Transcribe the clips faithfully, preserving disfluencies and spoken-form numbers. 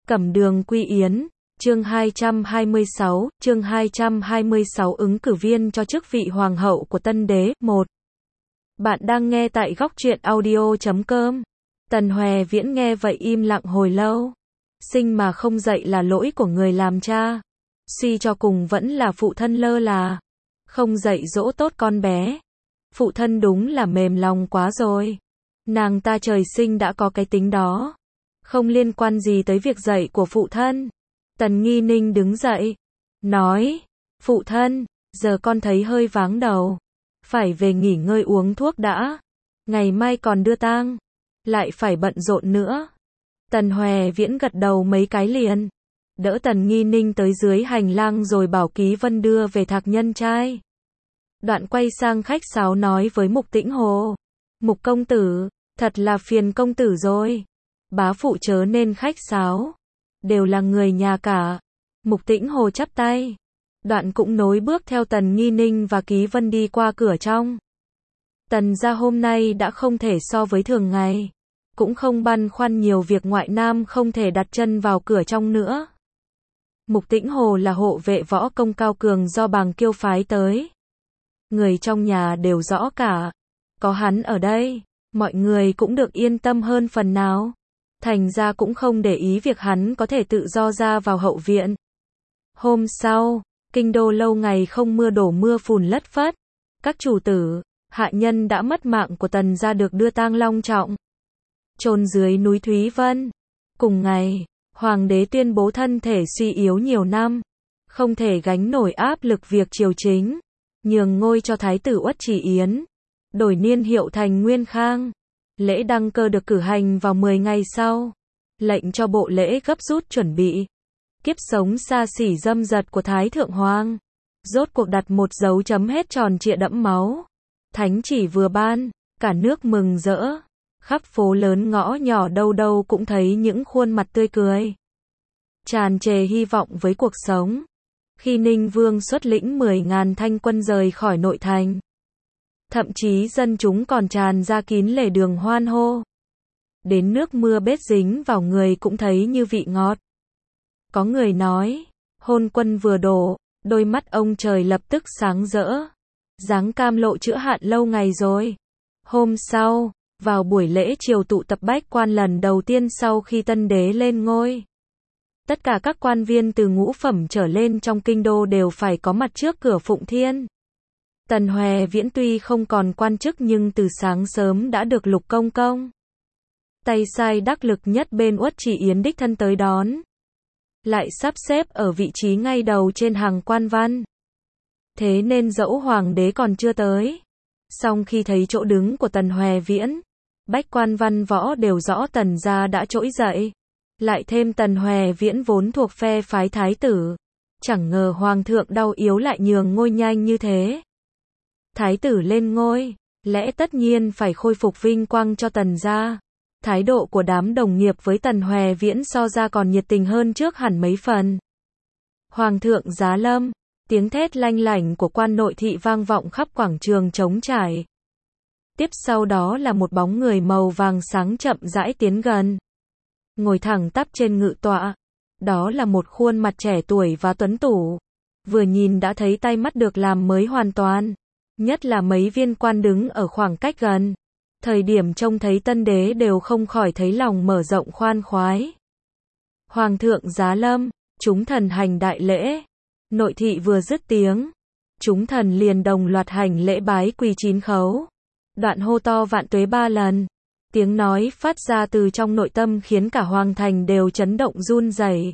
Cẩm Đường Quy Yến, chương hai trăm hai mươi sáu, chương hai trăm hai mươi sáu ứng cử viên cho chức vị Hoàng hậu của Tân Đế, một. Bạn đang nghe tại góc truyện audio chấm com. Tần Hoè Viễn nghe vậy im lặng hồi lâu. Sinh mà không dạy là lỗi của người làm cha. Suy cho cùng vẫn là phụ thân lơ là. Không dạy dỗ tốt con bé. Phụ thân đúng là mềm lòng quá rồi. Nàng ta trời sinh đã có cái tính đó. Không liên quan gì tới việc dạy của phụ thân. Tần Nghi Ninh đứng dậy. Nói, phụ thân, giờ con thấy hơi váng đầu. Phải về nghỉ ngơi uống thuốc đã. Ngày mai còn đưa tang. Lại phải bận rộn nữa. Tần Hoè Viễn gật đầu mấy cái liền. Đỡ Tần Nghi Ninh tới dưới hành lang rồi bảo Ký Vân đưa về Thạc Nhân trai. Đoạn quay sang khách sáo nói với Mục Tĩnh Hồ. Mục công tử, thật là phiền công tử rồi. Bá phụ chớ nên khách sáo. Đều là người nhà cả. Mục Tĩnh Hồ chắp tay. Đoạn cũng nối bước theo Tần Nghi Ninh và Ký Vân đi qua cửa trong. Tần gia hôm nay đã không thể so với thường ngày. Cũng không băn khoăn nhiều việc ngoại nam không thể đặt chân vào cửa trong nữa. Mục Tĩnh Hồ là hộ vệ võ công cao cường do Bàng Kiêu phái tới. Người trong nhà đều rõ cả. Có hắn ở đây, mọi người cũng được yên tâm hơn phần nào. Thành ra cũng không để ý việc hắn có thể tự do ra vào hậu viện. Hôm sau, kinh đô lâu ngày không mưa đổ mưa phùn lất phất. Các chủ tử, hạ nhân đã mất mạng của Tần gia được đưa tang long trọng. Chôn dưới núi Thúy Vân. Cùng ngày, Hoàng đế tuyên bố thân thể suy yếu nhiều năm. Không thể gánh nổi áp lực việc triều chính. Nhường ngôi cho Thái tử Uất Chỉ Yến. Đổi niên hiệu thành Nguyên Khang. Lễ đăng cơ được cử hành vào mười ngày sau. Lệnh cho bộ lễ gấp rút chuẩn bị. Kiếp sống xa xỉ dâm dật của Thái Thượng Hoàng. Rốt cuộc đặt một dấu chấm hết tròn trịa đẫm máu. Thánh chỉ vừa ban, cả nước mừng rỡ. Khắp phố lớn ngõ nhỏ đâu đâu cũng thấy những khuôn mặt tươi cười. Tràn trề hy vọng với cuộc sống. Khi Ninh Vương xuất lĩnh mười ngàn thanh quân rời khỏi nội thành. Thậm chí dân chúng còn tràn ra kín lề đường hoan hô. Đến nước mưa bết dính vào người cũng thấy như vị ngọt. Có người nói, hôn quân vừa đổ, đôi mắt ông trời lập tức sáng rỡ. Dáng cam lộ chữa hạn lâu ngày rồi. Hôm sau, vào buổi lễ triều tụ tập bách quan lần đầu tiên sau khi tân đế lên ngôi. Tất cả các quan viên từ ngũ phẩm trở lên trong kinh đô đều phải có mặt trước cửa Phụng Thiên. Tần Hoè Viễn tuy không còn quan chức nhưng từ sáng sớm đã được Lục Công Công, tay sai đắc lực nhất bên Uất Chỉ Yến đích thân tới đón. Lại sắp xếp ở vị trí ngay đầu trên hàng quan văn. Thế nên dẫu Hoàng đế còn chưa tới, song khi thấy chỗ đứng của Tần Hoè Viễn, bách quan văn võ đều rõ Tần gia đã trỗi dậy. Lại thêm Tần Hoè Viễn vốn thuộc phe phái thái tử. Chẳng ngờ Hoàng thượng đau yếu lại nhường ngôi nhanh như thế. Thái tử lên ngôi, lẽ tất nhiên phải khôi phục vinh quang cho Tần gia. Thái độ của đám đồng nghiệp với Tần Hoè Viễn so ra còn nhiệt tình hơn trước hẳn mấy phần. Hoàng thượng giá lâm, tiếng thét lanh lảnh của quan nội thị vang vọng khắp quảng trường trống trải. Tiếp sau đó là một bóng người màu vàng sáng chậm rãi tiến gần. Ngồi thẳng tắp trên ngự tọa. Đó là một khuôn mặt trẻ tuổi và tuấn tủ. Vừa nhìn đã thấy tay mắt được làm mới hoàn toàn. Nhất là mấy viên quan đứng ở khoảng cách gần. Thời điểm trông thấy tân đế đều không khỏi thấy lòng mở rộng khoan khoái. Hoàng thượng giá lâm, chúng thần hành đại lễ. Nội thị vừa dứt tiếng, chúng thần liền đồng loạt hành lễ bái quỳ chín khấu. Đoạn hô to vạn tuế ba lần. Tiếng nói phát ra từ trong nội tâm khiến cả hoàng thành đều chấn động run rẩy.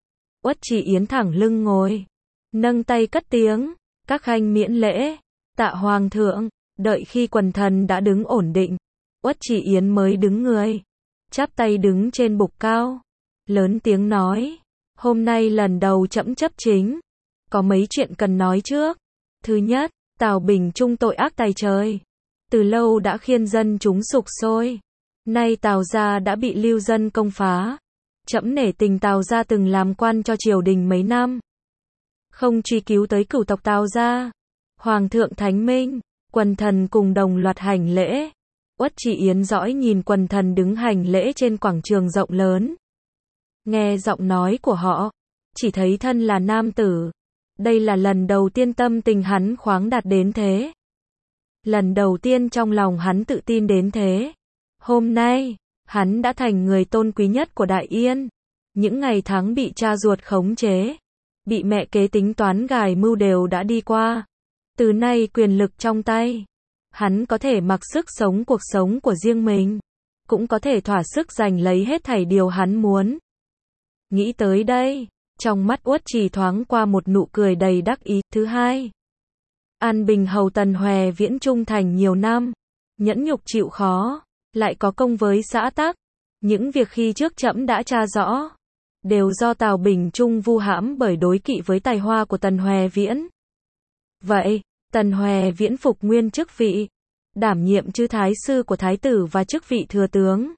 Uất Chỉ Yến thẳng lưng ngồi, nâng tay cất tiếng, các khanh miễn lễ, tạ hoàng thượng. Đợi khi quần thần đã đứng ổn định, Uất Chỉ Yến mới đứng người, chắp tay đứng trên bục cao, lớn tiếng nói, hôm nay lần đầu trẫm chấp chính, có mấy chuyện cần nói trước. Thứ nhất, Tào Bình Trung tội ác tày trời, từ lâu đã khiến dân chúng sục sôi. Nay Tào gia đã bị lưu dân công phá. Trẫm nể tình Tào gia từng làm quan cho triều đình mấy năm, không truy cứu tới cửu tộc Tào gia. Hoàng thượng thánh minh. Quần thần cùng đồng loạt hành lễ. Uất Chỉ Yến dõi nhìn quần thần đứng hành lễ trên quảng trường rộng lớn. Nghe giọng nói của họ, chỉ thấy thân là nam tử. Đây là lần đầu tiên tâm tình hắn khoáng đạt đến thế. Lần đầu tiên trong lòng hắn tự tin đến thế. Hôm nay, hắn đã thành người tôn quý nhất của Đại Yên. Những ngày tháng bị cha ruột khống chế, bị mẹ kế tính toán gài mưu đều đã đi qua. Từ nay quyền lực trong tay, hắn có thể mặc sức sống cuộc sống của riêng mình, cũng có thể thỏa sức giành lấy hết thảy điều hắn muốn. Nghĩ tới đây, trong mắt Uất Trì thoáng qua một nụ cười đầy đắc ý. Thứ hai, An Bình hầu Tần Hoè Viễn trung thành nhiều năm, nhẫn nhục chịu khó, lại có công với xã tắc. Những việc khi trước trẫm đã tra rõ, đều do Tào Bình Trung vu hãm bởi đối kỵ với tài hoa của Tần Hoè Viễn. Vậy, Tần Hoè Viễn phục nguyên chức vị, đảm nhiệm chư thái sư của thái tử và chức vị thừa tướng.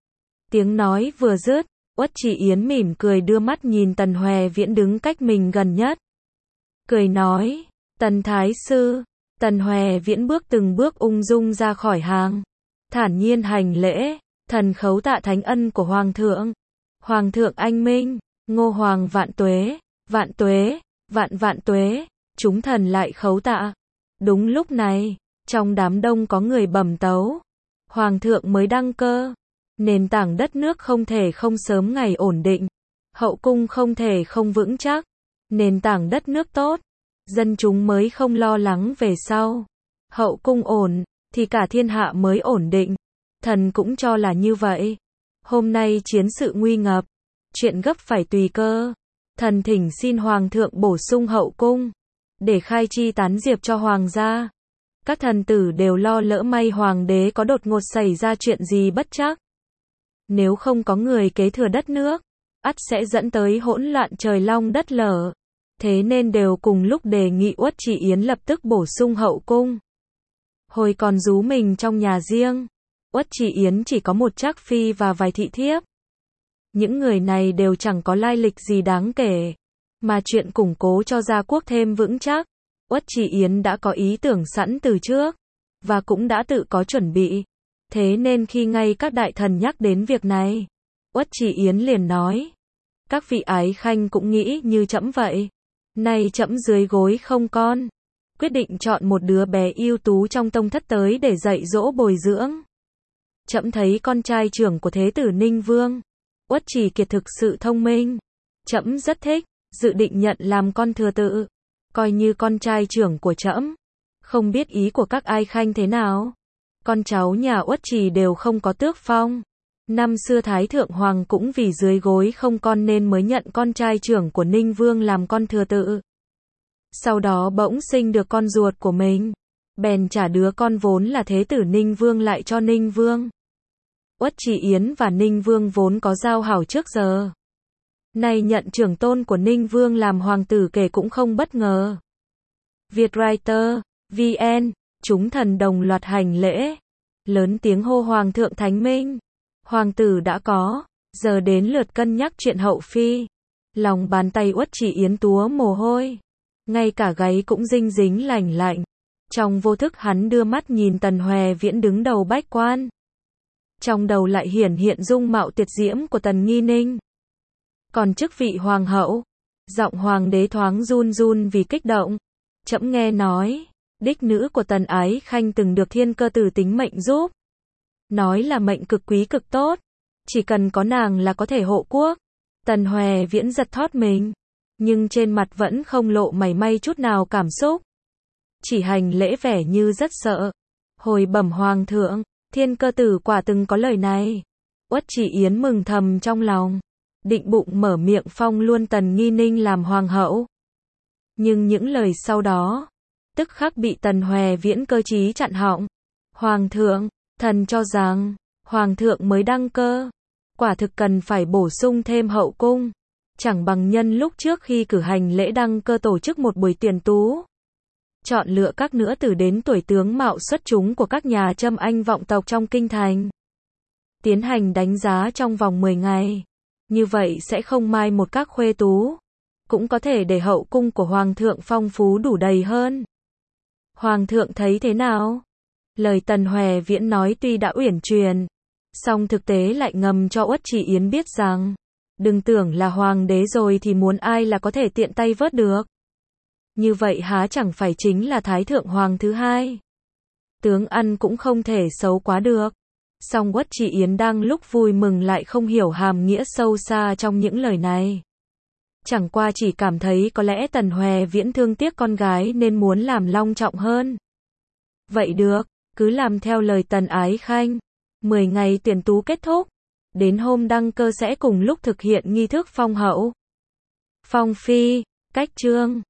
Tiếng nói vừa dứt, Uất Trì Yến mỉm cười đưa mắt nhìn Tần Hoè Viễn đứng cách mình gần nhất. Cười nói, Tần thái sư. Tần Hoè Viễn bước từng bước ung dung ra khỏi hàng, thản nhiên hành lễ, thần khấu tạ thánh ân của Hoàng thượng. Hoàng thượng anh minh, Ngô Hoàng vạn tuế, vạn tuế, vạn vạn tuế, chúng thần lại khấu tạ. Đúng lúc này, trong đám đông có người bẩm tấu. Hoàng thượng mới đăng cơ, nền tảng đất nước không thể không sớm ngày ổn định, hậu cung không thể không vững chắc, nền tảng đất nước tốt, dân chúng mới không lo lắng về sau. Hậu cung ổn, thì cả thiên hạ mới ổn định. Thần cũng cho là như vậy. Hôm nay chiến sự nguy ngập, chuyện gấp phải tùy cơ. Thần thỉnh xin Hoàng thượng bổ sung hậu cung, để khai chi tán diệp cho Hoàng gia. Các thần tử đều lo lỡ may Hoàng đế có đột ngột xảy ra chuyện gì bất trắc. Nếu không có người kế thừa đất nước, ắt sẽ dẫn tới hỗn loạn trời long đất lở. Thế nên đều cùng lúc đề nghị Uất Trì Yến lập tức bổ sung hậu cung. Hồi còn rú mình trong nhà riêng, Uất Trì Yến chỉ có một trác phi và vài thị thiếp. Những người này đều chẳng có lai lịch gì đáng kể, mà chuyện củng cố cho gia quốc thêm vững chắc, Uất Trì Yến đã có ý tưởng sẵn từ trước, và cũng đã tự có chuẩn bị. Thế nên khi ngay các đại thần nhắc đến việc này, Uất Trì Yến liền nói, các vị ái khanh cũng nghĩ như trẫm vậy. Nay trẫm dưới gối không con, quyết định chọn một đứa bé ưu tú trong tông thất tới để dạy dỗ bồi dưỡng. Trẫm thấy con trai trưởng của thế tử Ninh Vương, Uất Trì Kiệt thực sự thông minh, trẫm rất thích, dự định nhận làm con thừa tự, coi như con trai trưởng của trẫm. Không biết ý của các ai khanh thế nào? Con cháu nhà Uất Trì đều không có tước phong. Năm xưa Thái Thượng Hoàng cũng vì dưới gối không con nên mới nhận con trai trưởng của Ninh Vương làm con thừa tự. Sau đó bỗng sinh được con ruột của mình, bèn trả đứa con vốn là thế tử Ninh Vương lại cho Ninh Vương. Uất Trì Yến và Ninh Vương vốn có giao hảo trước giờ. Nay nhận trưởng tôn của Ninh Vương làm hoàng tử kể cũng không bất ngờ. Vietwriter, vê en, chúng thần đồng loạt hành lễ, lớn tiếng hô Hoàng thượng thánh minh. Hoàng tử đã có, giờ đến lượt cân nhắc chuyện hậu phi. Lòng bàn tay Uất Trì Yến túa mồ hôi, ngay cả gáy cũng dinh dính lành lạnh. Trong vô thức hắn đưa mắt nhìn Tần Hoè Viễn đứng đầu bách quan. Trong đầu lại hiển hiện dung mạo tuyệt diễm của Tần Nghi Ninh. Còn chức vị hoàng hậu, giọng hoàng đế thoáng run run vì kích động. Trẫm nghe nói, đích nữ của Tần Ái Khanh từng được thiên cơ tử tính mệnh giúp. Nói là mệnh cực quý cực tốt, chỉ cần có nàng là có thể hộ quốc. Tần Hoè Viễn giật thót mình, nhưng trên mặt vẫn không lộ mảy may chút nào cảm xúc. Chỉ hành lễ vẻ như rất sợ. Hồi bẩm Hoàng thượng, thiên cơ tử quả từng có lời này. Uất Trì Yến mừng thầm trong lòng, định bụng mở miệng phong luôn Tần Nghi Ninh làm hoàng hậu. Nhưng những lời sau đó, tức khắc bị Tần Hoè Viễn cơ trí chặn họng. Hoàng thượng, thần cho rằng, Hoàng thượng mới đăng cơ, quả thực cần phải bổ sung thêm hậu cung. Chẳng bằng nhân lúc trước khi cử hành lễ đăng cơ tổ chức một buổi tuyển tú. Chọn lựa các nữ tử đến tuổi tướng mạo xuất chúng của các nhà Trâm Anh vọng tộc trong kinh thành. Tiến hành đánh giá trong vòng mười ngày. Như vậy sẽ không mai một các khuê tú. Cũng có thể để hậu cung của Hoàng thượng phong phú đủ đầy hơn. Hoàng thượng thấy thế nào? Lời Tần Hoè Viễn nói tuy đã uyển chuyển, song thực tế lại ngầm cho Uất Trì Yến biết rằng, Đừng tưởng là hoàng đế rồi thì muốn ai là có thể tiện tay vớt được. Như vậy há chẳng phải chính là Thái Thượng Hoàng thứ hai. Tướng ăn cũng không thể xấu quá được. Song Uất Trị Yến đang lúc vui mừng lại không hiểu hàm nghĩa sâu xa trong những lời này. Chẳng qua chỉ cảm thấy có lẽ Tần Hoè Viễn thương tiếc con gái nên muốn làm long trọng hơn. Vậy được, cứ làm theo lời Tần Ái Khanh. Mười ngày tuyển tú kết thúc. Đến hôm đăng cơ sẽ cùng lúc thực hiện nghi thức phong hậu. Phong phi, cách trương.